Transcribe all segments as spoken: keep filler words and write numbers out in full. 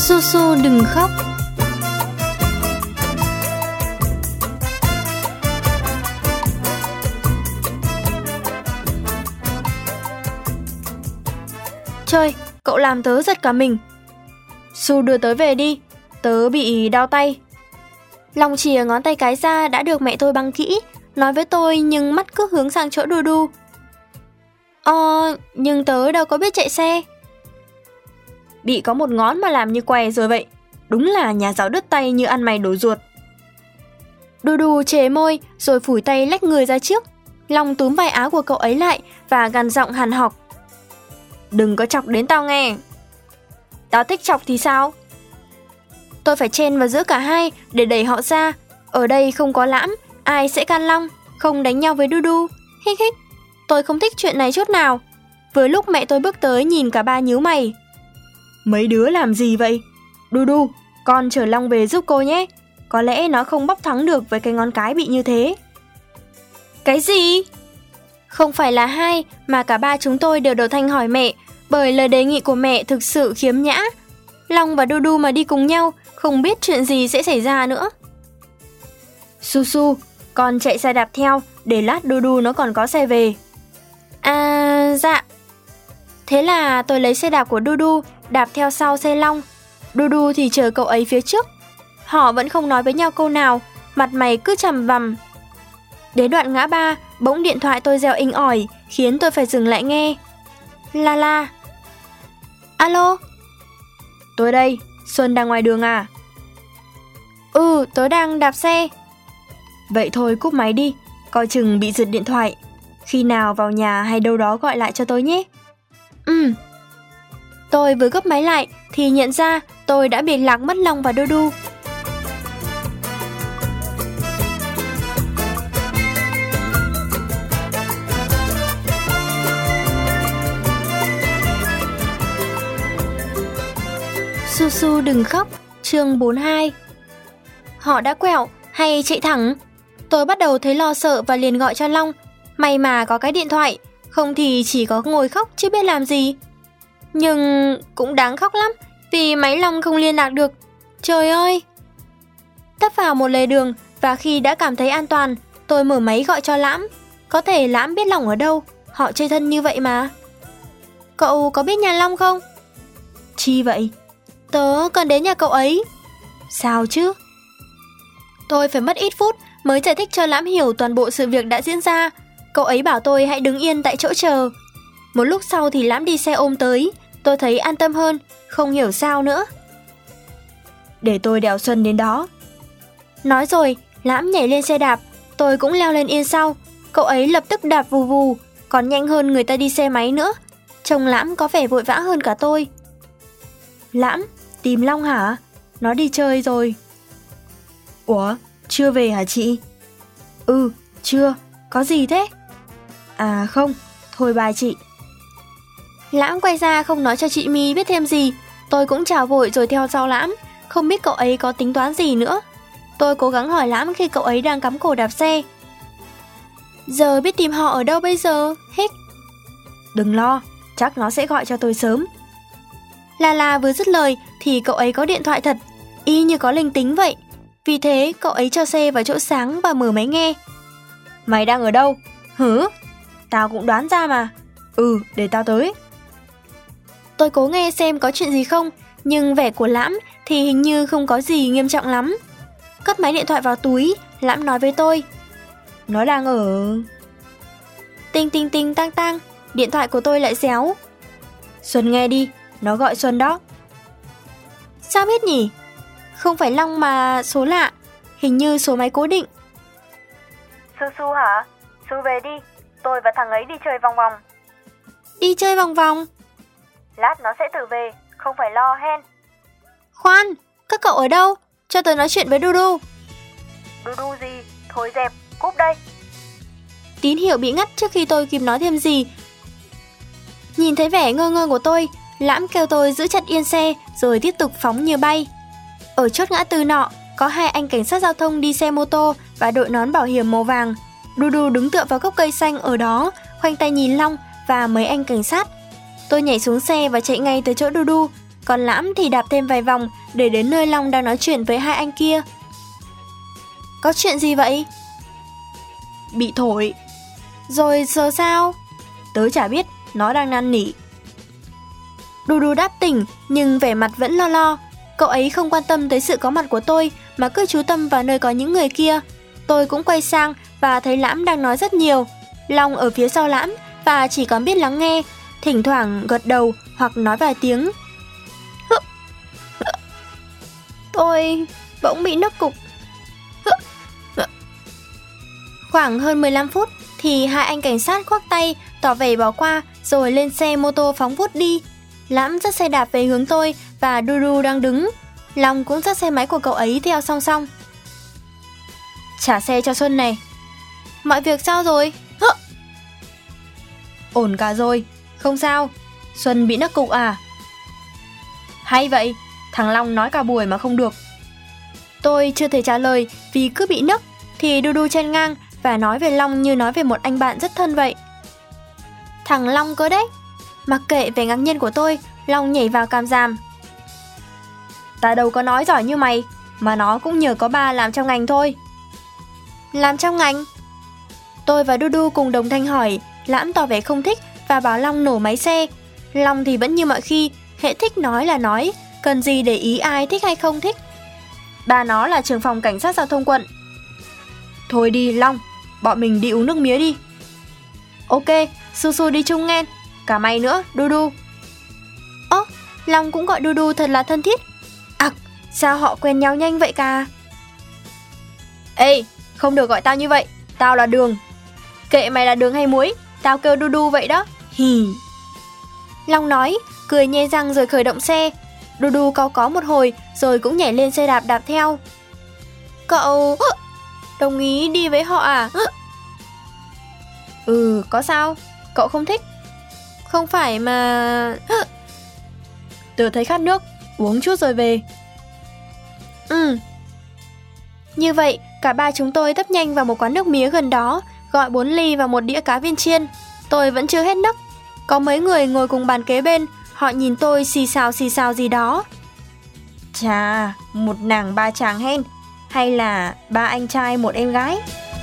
Su Su đừng khóc. Trời, cậu làm tớ giật cả mình. Su đưa tớ về đi, tớ bị đau tay. Long chìa ngón tay cái ra đã được mẹ tôi băng kỹ, nói với tôi nhưng mắt cứ hướng sang chỗ đu đu. Ờ, nhưng tớ đâu có biết chạy xe. Bị có một ngón mà làm như què rồi vậy. Đúng là nhà giáo đứt tay như ăn mày đổ ruột. Đu đu chề môi rồi phủi tay lách người ra trước. Long túm vai áo của cậu ấy lại và gằn giọng hằn học. Đừng có chọc đến tao nghe. Tao thích chọc thì sao? Tôi phải chen vào giữa cả hai để đẩy họ ra. Ở đây không có Lãm, ai sẽ can Long, không đánh nhau với đu đu. Hích hích. Tôi không thích chuyện này chút nào. Vừa lúc mẹ tôi bước tới nhìn cả ba nhíu mày. Mấy đứa làm gì vậy? Đu đu, con chở Long về giúp cô nhé. Có lẽ nó không bóc thắng được với cái ngón cái bị như thế. Cái gì? Không phải là hai mà cả ba chúng tôi đều đầu thanh hỏi mẹ, bởi lời đề nghị của mẹ thực sự khiếm nhã. Long và Đu Đu mà đi cùng nhau, không biết chuyện gì sẽ xảy ra nữa. Su Su, con chạy xe đạp theo, để lát Đu Đu nó còn có xe về. À, dạ. Thế là tôi lấy xe đạp của Đu Đu, đạp theo sau xe Long. Đu Đu thì chờ cậu ấy phía trước. Họ vẫn không nói với nhau câu nào, mặt mày cứ chằm vằm. Đến đoạn ngã ba, bỗng điện thoại tôi reo inh ỏi, khiến tôi phải dừng lại nghe. La la. Alo? Tôi đây, Xuân đang ngoài đường à? Ừ, tớ đang đạp xe. Vậy thôi cúp máy đi, coi chừng bị giật điện thoại. Khi nào vào nhà hay đâu đó gọi lại cho tôi nhé. Ừ. Tôi vừa gấp máy lại thì nhận ra tôi đã bị lạc mất Long và Đu Đu. Su Su đừng khóc, chương bốn mươi hai. Họ đã quẹo hay chạy thẳng? Tôi bắt đầu thấy lo sợ và liền gọi cho Long. May mà có cái điện thoại, không thì chỉ có ngồi khóc chứ biết làm gì. Nhưng cũng đáng khóc lắm, vì máy Long không liên lạc được. Trời ơi! Tấp vào một lề đường, và khi đã cảm thấy an toàn, tôi mở máy gọi cho Lãm. Có thể Lãm biết Long ở đâu, họ chơi thân như vậy mà. Cậu có biết nhà Long không? Chi vậy? Tớ cần đến nhà cậu ấy. Sao chứ? Tôi phải mất ít phút mới giải thích cho Lãm hiểu toàn bộ sự việc đã diễn ra. Cậu ấy bảo tôi hãy đứng yên tại chỗ chờ. Một lúc sau thì Lãm đi xe ôm tới. Tôi thấy an tâm hơn, không hiểu sao nữa. Để tôi đèo Xuân đến đó. Nói rồi, Lãm nhảy lên xe đạp. Tôi cũng leo lên yên sau. Cậu ấy lập tức đạp vù vù, còn nhanh hơn người ta đi xe máy nữa. Trông Lãm có vẻ vội vã hơn cả tôi. Lãm, tìm Long hả? Nó đi chơi rồi. Ủa, chưa về hả chị? Ừ, chưa, có gì thế? À không, thôi bye chị. Lãm quay ra không nói cho chị My biết thêm gì. Tôi cũng chào vội rồi theo sau Lãm. Không biết cậu ấy có tính toán gì nữa. Tôi cố gắng hỏi Lãm khi cậu ấy đang cắm cổ đạp xe. Giờ biết tìm họ ở đâu bây giờ? Hích. Đừng lo, chắc nó sẽ gọi cho tôi sớm. La La vừa dứt lời thì cậu ấy có điện thoại thật, y như có linh tính vậy. Vì thế cậu ấy cho xe vào chỗ sáng và mở máy nghe. Mày đang ở đâu? Hử? Tao cũng đoán ra mà. Ừ, để tao tới. Tôi cố nghe xem có chuyện gì không, nhưng vẻ của Lãm thì hình như không có gì nghiêm trọng lắm. Cất máy điện thoại vào túi, Lãm nói với tôi. Nó đang ở... Tinh tinh tinh tang tang, điện thoại của tôi lại réo. Xuân nghe đi, nó gọi Xuân đó. Sao biết nhỉ? Không phải Long mà số lạ, hình như số máy cố định. Su Su hả? Su về đi, tôi và thằng ấy đi chơi vòng vòng. Đi chơi vòng vòng? Lát nó sẽ tự về, không phải lo hen. Khoan, các cậu ở đâu? Cho tôi nói chuyện với Đu Đu. Đu Đu gì? Thôi dẹp, cúp đây. Tín hiệu bị ngắt trước khi tôi kịp nói thêm gì. Nhìn thấy vẻ ngơ ngơ của tôi, Lãm kêu tôi giữ chặt yên xe rồi tiếp tục phóng như bay. Ở chốt ngã tư nọ, có hai anh cảnh sát giao thông đi xe mô tô và đội nón bảo hiểm màu vàng. Đu Đu đứng tựa vào gốc cây xanh ở đó, khoanh tay nhìn Long và mấy anh cảnh sát. Tôi nhảy xuống xe và chạy ngay tới chỗ Đu Đu. còn Lãm thì đạp thêm vài vòng để đến nơi Long đang nói chuyện với hai anh kia. Có chuyện gì vậy? Bị thổi. Rồi giờ sao? Tớ chả biết, nó đang năn nỉ. Đu Đu đáp tỉnh nhưng vẻ mặt vẫn lo lo. Cậu ấy không quan tâm tới sự có mặt của tôi mà cứ chú tâm vào nơi có những người kia. Tôi cũng quay sang và thấy Lãm đang nói rất nhiều. Long ở phía sau Lãm và chỉ còn biết lắng nghe, thỉnh thoảng gật đầu hoặc nói vài tiếng. Tôi bỗng bị nức cục. Khoảng hơn mười lăm phút thì hai anh cảnh sát khoác tay tỏ vẻ bỏ qua rồi lên xe mô tô phóng vút đi. Lãm dắt xe đạp về hướng tôi và Du Du đang đứng. Long cũng dắt xe máy của cậu ấy theo song song. Trả xe cho Xuân này. Mọi việc sao rồi? Hơ! Ổn cả rồi, không sao. Xuân bị nức cục à? Hay vậy, thằng Long nói cả buổi mà không được. Tôi chưa thể trả lời vì cứ bị nức thì Du Du chen ngang và nói về Long như nói về một anh bạn rất thân vậy. Thằng Long cơ đấy. Mặc kệ vẻ ngạc nhiên của tôi, Long nhảy vào càm ràm. Ta đâu có nói giỏi như mày, mà nó cũng nhờ có ba làm trong ngành thôi. Làm trong ngành? Tôi và Du Du cùng đồng thanh hỏi. Lãm tỏ vẻ không thích và bảo Long nổ máy xe. Long thì vẫn như mọi khi, hễ thích nói là nói, cần gì để ý ai thích hay không thích. Ba nó là trưởng phòng cảnh sát giao thông quận. Thôi đi Long, bọn mình đi uống nước mía đi. Ok, Su Su đi chung nghe. Cả mày nữa, Du Du. Ơ, Long cũng gọi Du Du thật là thân thiết. À, sao họ quen nhau nhanh vậy cả? Ê, không được gọi tao như vậy. Tao là Đường. Kệ mày là đường hay muối, tao kêu Du Du vậy đó. Hì. Long nói, cười nhe răng rồi khởi động xe. Du Du cau có một hồi rồi cũng nhảy lên xe đạp đạp theo. Cậu đồng ý đi với họ à? Ừ, có sao? Cậu không thích? Không phải mà... Tớ thấy khát nước, uống chút rồi về. Ừ. Như vậy, cả ba chúng tôi tấp nhanh vào một quán nước mía gần đó, gọi bốn ly và một đĩa cá viên chiên. Tôi vẫn chưa hết nấc. Có mấy người ngồi cùng bàn kế bên, họ nhìn tôi xì xào xì xào gì đó. Chà, một nàng ba chàng hen, hay là ba anh trai một em gái?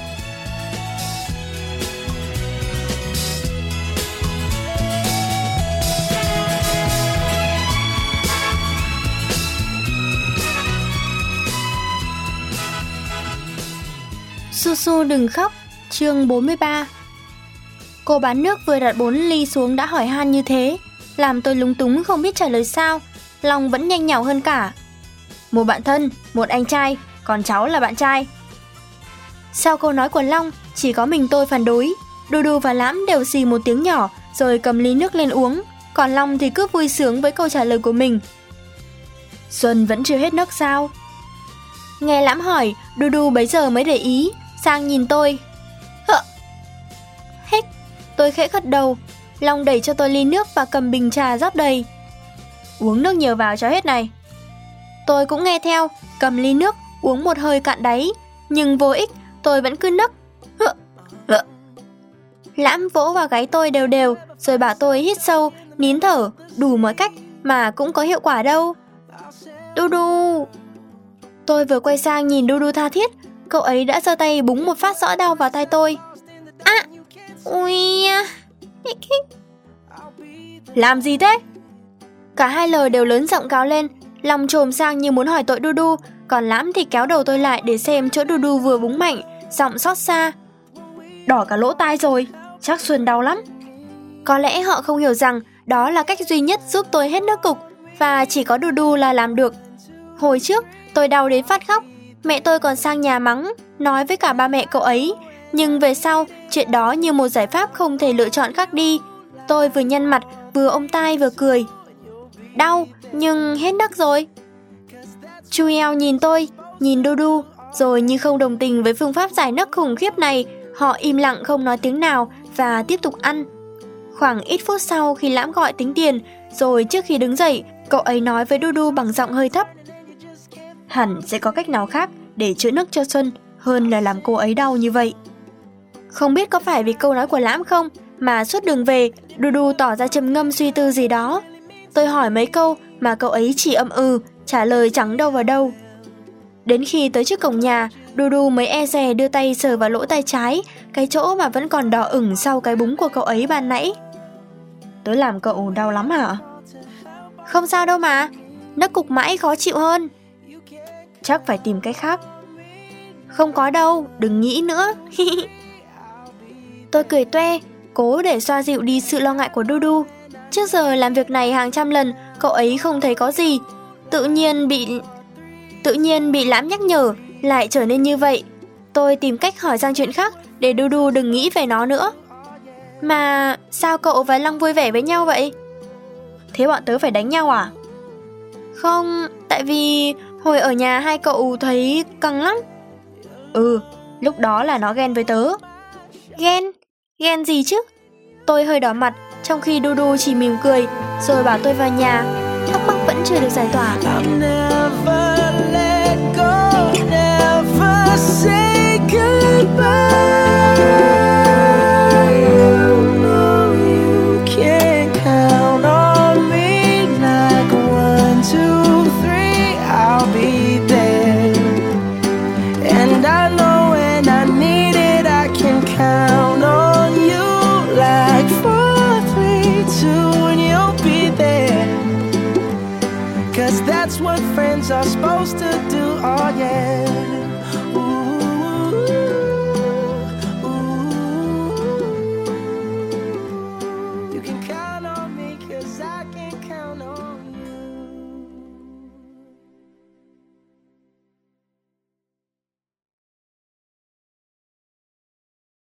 Su Su đừng khóc, chương bốn mươi ba. Cô bán nước vừa đặt bốn ly xuống đã hỏi han như thế, làm tôi lúng túng không biết trả lời sao. Long vẫn nhanh nhảu hơn cả. Một bạn thân, một anh trai, còn cháu là bạn trai. Sau câu nói của Long, chỉ có mình tôi phản đối. Du Du và Lãm đều xì một tiếng nhỏ rồi cầm ly nước lên uống, còn Long thì cứ vui sướng với câu trả lời của mình. Xuân vẫn chưa hết nước sao? Nghe Lãm hỏi, Du Du bấy giờ mới để ý, sang nhìn tôi. Hợ! Hết! Tôi khẽ gật đầu. Long đẩy cho tôi ly nước và cầm bình trà rót đầy. Uống nước nhiều vào cho hết này. Tôi cũng nghe theo, cầm ly nước, uống một hơi cạn đáy. Nhưng vô ích, tôi vẫn cứ nấc. Hợ! Hợ! Lãm vỗ vào gáy tôi đều đều, rồi bảo tôi hít sâu, nín thở, đủ mọi cách mà cũng có hiệu quả đâu. Du Du! Tôi vừa quay sang nhìn Du Du tha thiết, cậu ấy đã giơ tay búng một phát rõ đau vào tay tôi. À! Ui! Làm gì thế? Cả hai lời đều lớn giọng gào lên. Long trồm sang như muốn hỏi tội Du Du, còn Lãm thì kéo đầu tôi lại để xem chỗ Du Du vừa búng mạnh, giọng xót xa. Đỏ cả lỗ tai rồi, chắc Xuân đau lắm. Có lẽ họ không hiểu rằng đó là cách duy nhất giúp tôi hết nước cục, và chỉ có Du Du là làm được. Hồi trước tôi đau đến phát khóc, mẹ tôi còn sang nhà mắng, nói với cả ba mẹ cậu ấy. Nhưng về sau, chuyện đó như một giải pháp không thể lựa chọn khác đi. Tôi vừa nhăn mặt, vừa ôm tai vừa cười. Đau, nhưng hết nước rồi. Chu eo nhìn tôi, nhìn Du Du, rồi như không đồng tình với phương pháp giải nước khủng khiếp này, họ im lặng không nói tiếng nào và tiếp tục ăn. Khoảng ít phút sau khi Lãm gọi tính tiền, rồi trước khi đứng dậy, cậu ấy nói với Du Du bằng giọng hơi thấp. Hẳn sẽ có cách nào khác để chữa nước cho Xuân hơn là làm cô ấy đau như vậy. Không biết có phải vì câu nói của Lãm không, mà suốt đường về, Du Du tỏ ra trầm ngâm suy tư gì đó. Tôi hỏi mấy câu mà cậu ấy chỉ ậm ừ, trả lời chẳng đâu vào đâu. Đến khi tới trước cổng nhà, Dudu mới e dè đưa tay sờ vào lỗ tay trái, cái chỗ mà vẫn còn đỏ ửng sau cái búng của cậu ấy ban nãy. Tớ làm cậu đau lắm hả? Không sao đâu mà, nấc cục mãi khó chịu hơn. Chắc phải tìm cách khác. Không có đâu, đừng nghĩ nữa. Tôi cười toe, cố để xoa dịu đi sự lo ngại của Dudu. Trước giờ làm việc này hàng trăm lần, cậu ấy không thấy có gì. Tự nhiên bị... Tự nhiên bị Lãm nhắc nhở, lại trở nên như vậy. Tôi tìm cách hỏi sang chuyện khác để Dudu đừng nghĩ về nó nữa. Mà sao cậu và Long vui vẻ với nhau vậy? Thế bọn tớ phải đánh nhau à? Không, tại vì hồi ở nhà hai cậu thấy căng lắm. Ừ, lúc đó là nó ghen với tớ. Ghen? Ghen gì chứ? Tôi hơi đỏ mặt, trong khi Dudu chỉ mỉm cười, rồi bảo tôi vào nhà. Thắc mắc vẫn chưa được giải tỏa. Cause that's what friends are supposed to do, oh yeah.